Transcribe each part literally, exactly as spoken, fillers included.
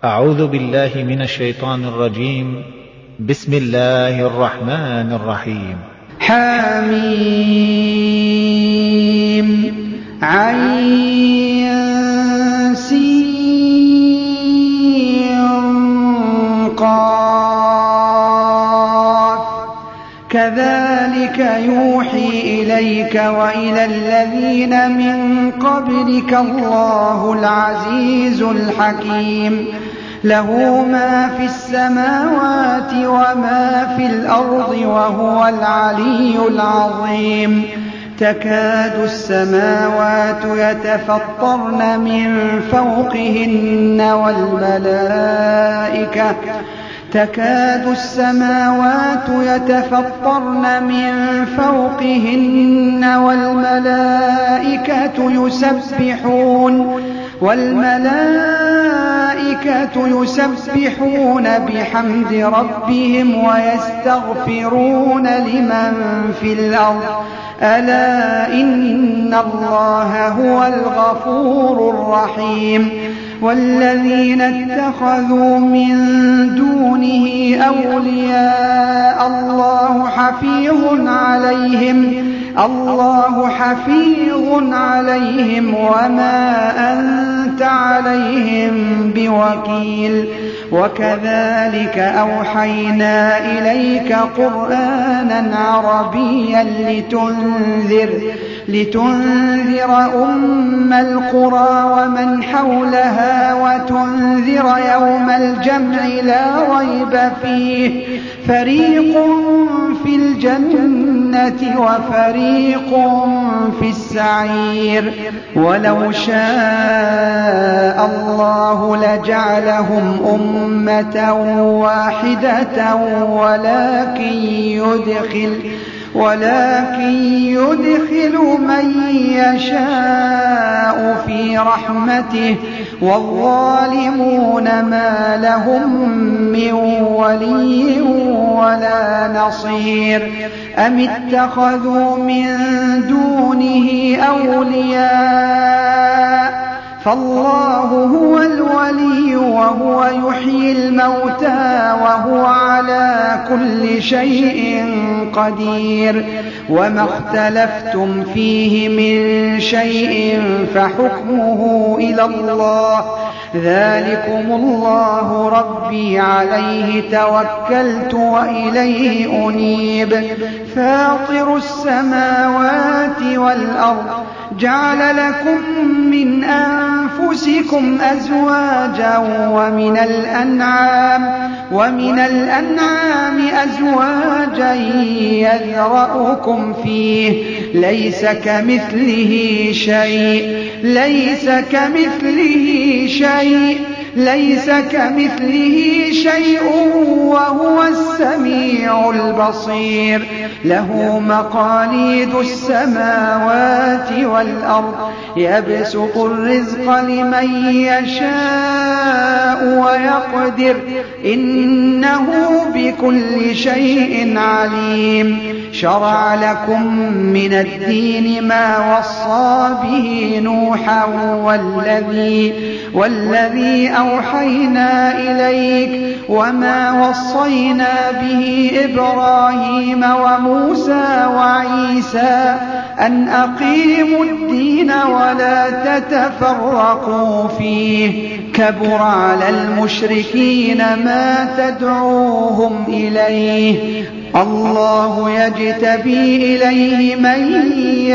أعوذ بالله من الشيطان الرجيم. بسم الله الرحمن الرحيم. حميم عين سين قاف كذلك يوحي إليك وإلى الذين من قبلك الله العزيز الحكيم له ما في السماوات وما في الأرض وهو العلي العظيم تكاد السماوات يتفطرن من فوقهن والملائكة تكاد السماوات يتفطرن من فوقهن والملائكة يسبحون والملائكة يسبحون بحمد ربهم ويستغفرون لمن في الأرض ألا إن الله هو الغفور الرحيم والذين اتخذوا من دونه أولياء الله حفيظ عليهم الله حفيظ عليهم وما أنت عليهم بوكيل وكذلك أوحينا إليك قرآنا عربيا لتنذر لتنذر أم القرى ومن حولها وتنذر يوم الجمع لا ريب فيه فريق في الجنة وفريق في السعير ولو شاء الله لجعلهم أمة واحدة ولكن يدخل ولكن يدخل من يشاء في رحمته والظالمون ما لهم من ولي ولا نصير أم اتخذوا من دونه أولياء فالله هو الولي وهو يحيي الموتى وهو على كل شيء قدير وما اختلفتم فيه من شيء فحكمه إلى الله ذلكم الله ربي عليه توكلت وإليه أنيب فاطر السماوات والأرض جعل لكم من أنفسكم أزواجا ومن الأنعام ومن الأنعام أزواجا يذرأكم فيه ليس كمثله شيء ليس كمثله شيء ليس كمثله شيء وهو السميع البصير له مقاليد السماوات والأرض يبسط الرزق لمن يشاء ويقدر إنه بكل شيء عليم شرع لكم من الدين ما وصى به نوحا والذي والذي أوحينا إليك وما وصينا به إبراهيم وموسى وعيسى أن أقيموا الدين ولا تتفرقوا فيه كبر على المشركين ما تدعوهم إليه الله يجتبي إليه من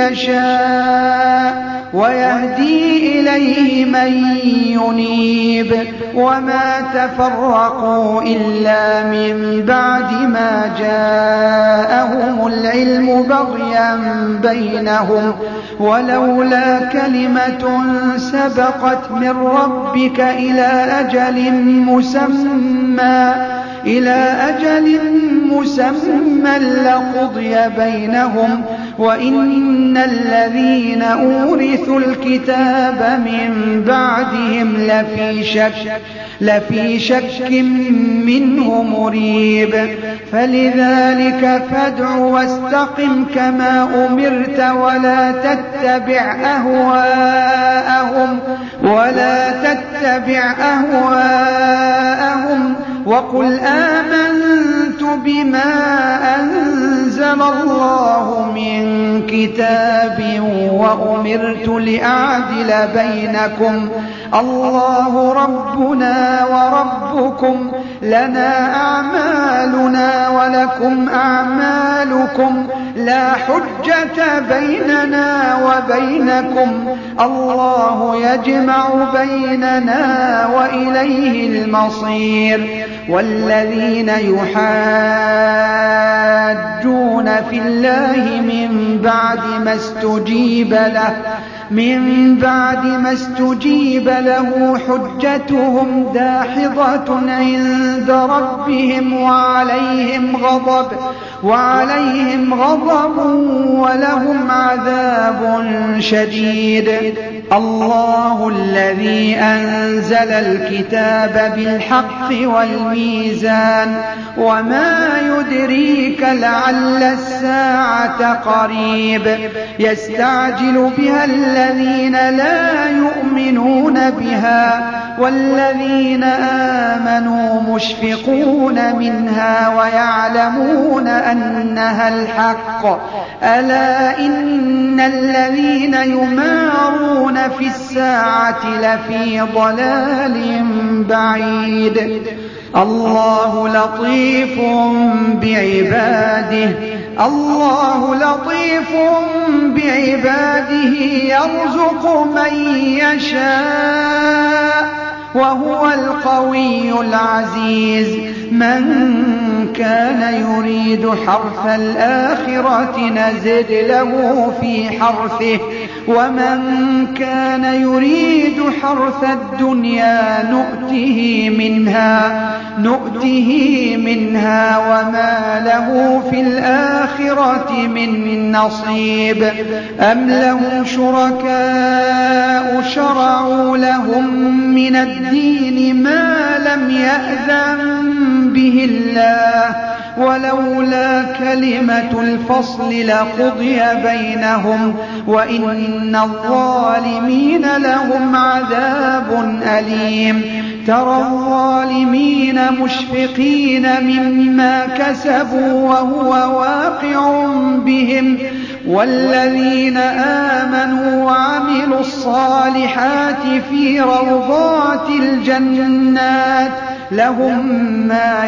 يشاء ويهدي إليه من ينيب وما تفرقوا إلا من بعد ما جاءهم العلم بغيا بينهم ولولا كلمة سبقت من ربك إلى أجل مسمى إلى أجل مسمى لقضي بينهم وإن الذين أورثوا الكتاب من بعدهم لفي شك لفي شك منه مريب فلذلك فادع واستقم كما أمرت ولا تتبع أهواءهم ولا تتبع أهواءهم وقل آمنت بما أنزل الله من كتاب وأمرت لأعدل بينكم الله ربنا وربكم لنا أعمالنا ولكم أعمالكم لا حجة بيننا وبينكم الله يجمع بيننا وإليه المصير والذين يحاجون في الله من بعد ما استجيب له من بعد ما استجيب له حجتهم داحضة عند ربهم وعليهم غضب وعليهم غضب ولهم عذاب شديد. الله الذي أنزل الكتاب بالحق والميزان وما يدريك لعل الساعة قريب يستعجل بها الذين لا يؤمنون بها والذين آمنوا مشفقون منها ويعلمون أنها الحق ألا إن الذين يمارون في الساعة لفي ضلال بعيد. الله لطيف بعباده الله لطيف بعباده يرزق من يشاء وهو القوي العزيز. من كان يريد حرث الآخرة نزد له في حرثه ومن كان يريد حرث الدنيا نؤته منها نؤته منها وما له في الآخرة من نصيب. أم لهم شركاء شرعوا لهم من الدين ما لم يأذن به الله ولولا كلمة الفصل لقضي بينهم وإن الظالمين لهم عذاب أليم. ترى الظالمين مشفقين مما كسبوا وهو واقع بهم والذين آمنوا وعملوا الصالحات في روضات الجنات لهم ما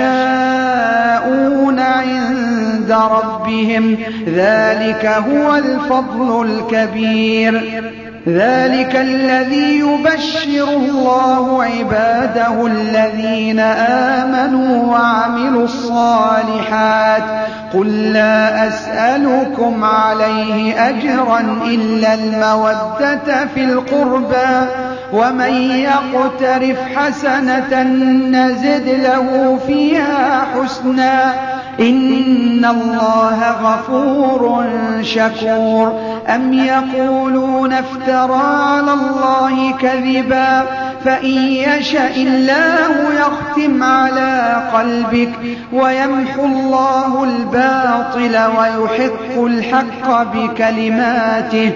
يشاءون عند ربهم ذلك هو الفضل الكبير. ذلك الذي يبشر الله عباده الذين آمنوا وعملوا الصالحات قل لا أسألكم عليه أجرا إلا المودة في القربى ومن يقترف حسنة نزد له فيها حسنا إن الله غفور شكور. أم يقولون افترى على الله كذبا فإن يشاء الله يختم على قلبك ويمحو الله الباطل ويحق الحق بكلماته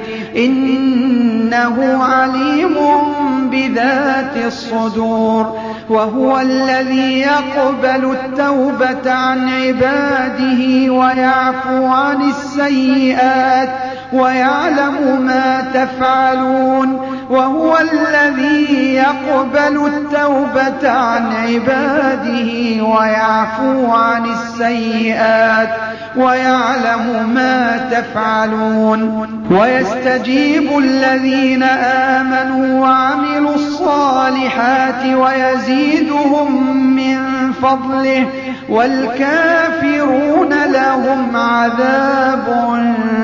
إنه عليم بذات الصدور. وهو الذي يقبل التوبة عن عباده ويعفو عن السيئات ويعلم ما تفعلون. وهو الذي يقبل التوبة عن عباده ويعفو عن السيئات ويعلم ما تفعلون. ويستجيب الذين آمنوا وعملوا الصالحات ويزيدهم من فضله والكافرون لهم عذاب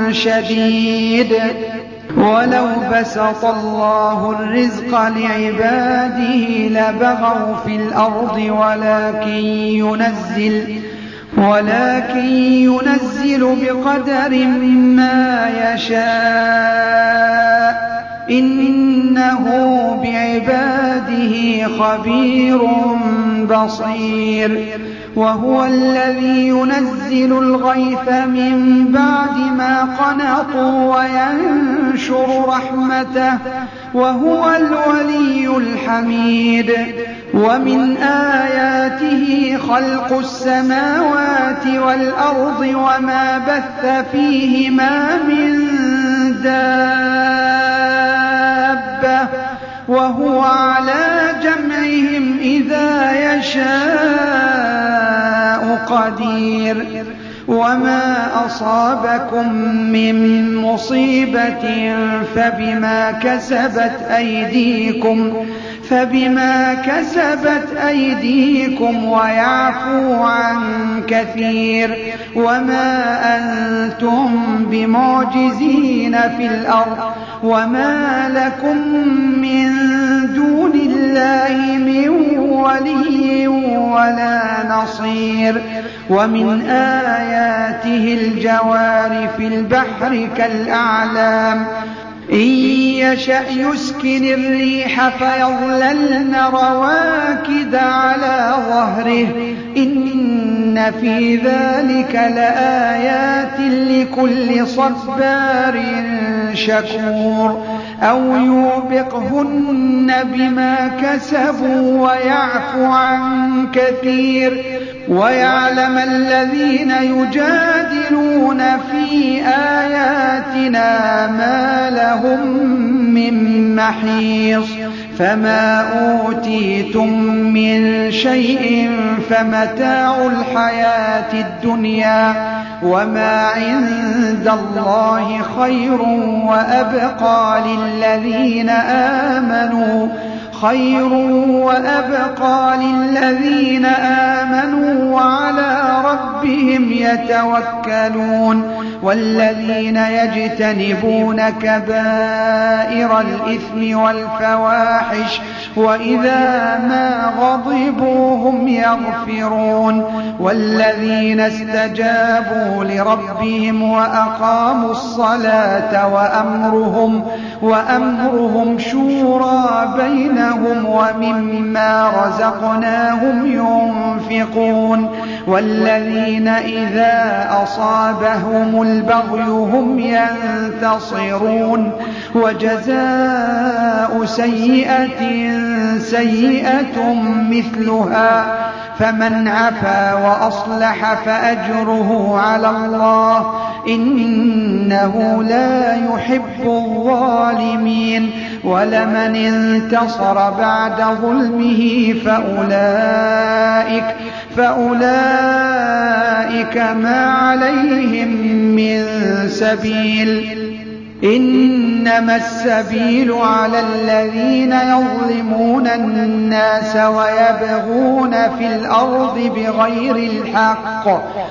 شديد. ولو بسط الله الرزق لعباده لبغوا في الأرض ولكن ينزل ولكن ينزل بقدر ما يشاء إنه بعباده خبير بصير. وهو الذي ينزل الغيث من بعد ما قنطوا وينشر رحمته وهو الولي الحميد. ومن آياته خلق السماوات والأرض وما بث فيهما من دابة وهو على جمعهم إذا يشاء قدير. وما أصابكم من مصيبة فبما كسبت أيديكم فبما كسبت أيديكم ويعفو عن كثير. وما أنتم بمعجزين في الأرض وما لكم من دون الله من ولي ولا نصير. ومن آياته الجوار في البحر كالأعلام إن يشأ يسكن الريح فيظللن رواكد على ظهره إن في ذلك لآيات لكل صبار شكور. أو يوبقهن بما كسبوا ويعفو عن كثير. ويعلم الذين يجادلون في آياتنا ما لهم من محيص. فما أوتيتم من شيء فمتاع الحياة الدنيا وما عند الله خير وأبقى للذين آمنوا خير وأبقى للذين آمنوا وعلى ربهم يتوكلون. والذين يجتنبون كبائر الإثم والفواحش وإذا ما غضبوا هم يغفرون. والذين استجابوا لربهم وأقاموا الصلاة وأمرهم وأمرهم شورى بينهم ومما رزقناهم ينفقون. والذين إذا أصابهم البغي هم ينتصرون. وجزاء سيئة سيئة مثلها فمن عفا وأصلح فأجره على الله إنه لا يحب الظالمين. ولمن انتصر بعد ظلمه فأولئك فأولئك ما عليهم من سبيل إنما السبيل على الذين يظلمون الناس ويبغون في الأرض بغير الحق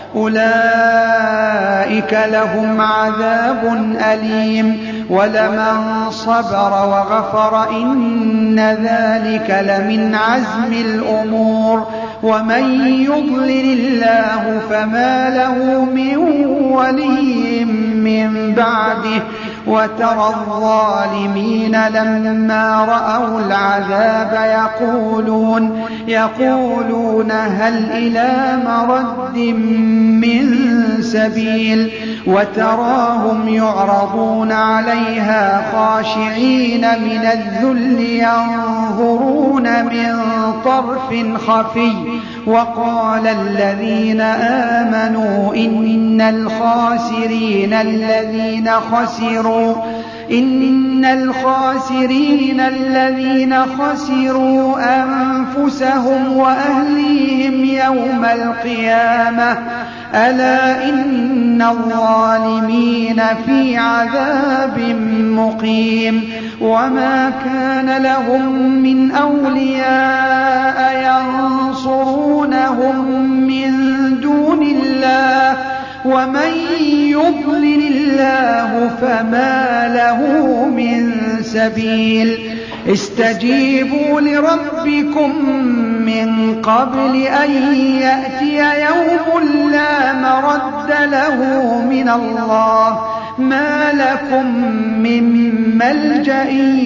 أولئك لهم عذاب أليم. ولمن صبر وغفر إن ذلك لمن عزم الأمور. ومن يضلل الله فما له من ولي من بعده. وترى الظالمين لما رأوا العذاب يقولون يقولون هل إلى مرد من سبيل. وتراهم يعرضون عليها خاشعين من الذل ينظرون من طرف خفي. وقال الذين آمنوا إن الخاسرين الذين خسروا إن الخاسرين الذين خسروا أنفسهم وأهليهم يوم القيامة ألا إن الظالمين في عذاب مقيم. وما كان لهم من أولياء ينصرونهم من دون الله ومن يضلل الله فما له من سبيل. استجيبوا لربكم من قبل أن يأتي يوم لا مرد له من الله ما لكم من ملجأ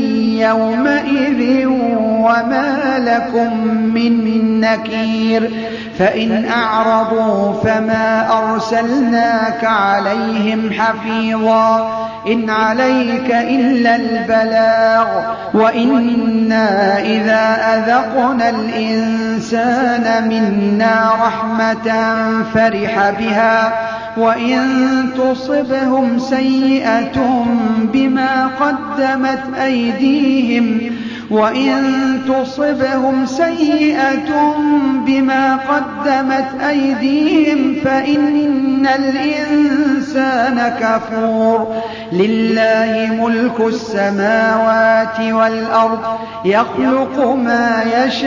يومئذ وما لكم من نكير فإن أعرضوا فما أرسلناك عليهم حفيظا إن عليك إلا البلاغ وإنا إذا أذقنا الإنسان منا رحمة فرح بها وإن تصبهم سيئة بما قدمت أيديهم وإن تصبهم سيئة بما قدمت أيديهم فإن الإنسان كفور لله ملك السماوات والأرض يخلق ما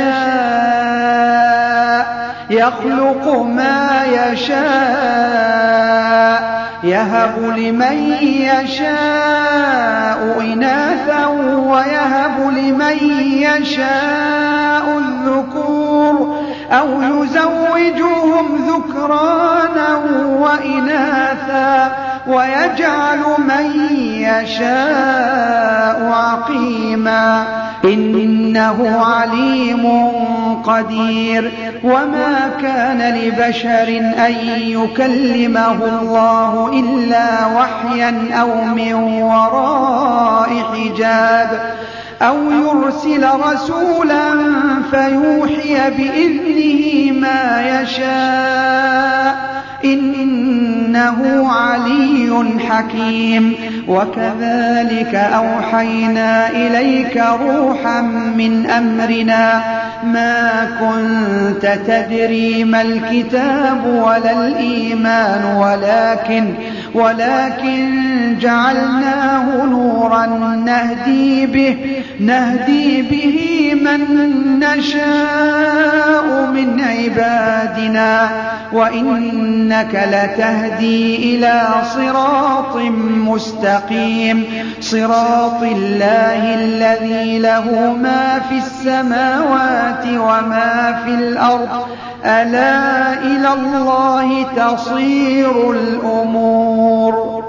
يشاء يخلق ما يشاء يهب لمن يشاء إناثا ويهب لمن يشاء الذكور أو يزوجهم ذكرانا وإناثا ويجعل من يشاء عقيما إنه عليم قدير وما كان لبشر أن يكلمه الله إلا وحيا أو من وراء حجاب أو يرسل رسولا فيوحي بإذنه ما يشاء إنه علي حكيم وكذلك أوحينا إليك روحا من أمرنا ما كنت تدري ما الكتاب ولا الإيمان ولكن ولكن جعلناه نورا نهدي به نهدي به من نشاء من عبادنا وإنك لتهدي إلى صراط مستقيم صراط الله الذي له ما في السماوات وما في الأرض ألا إلى الله تصير الأمور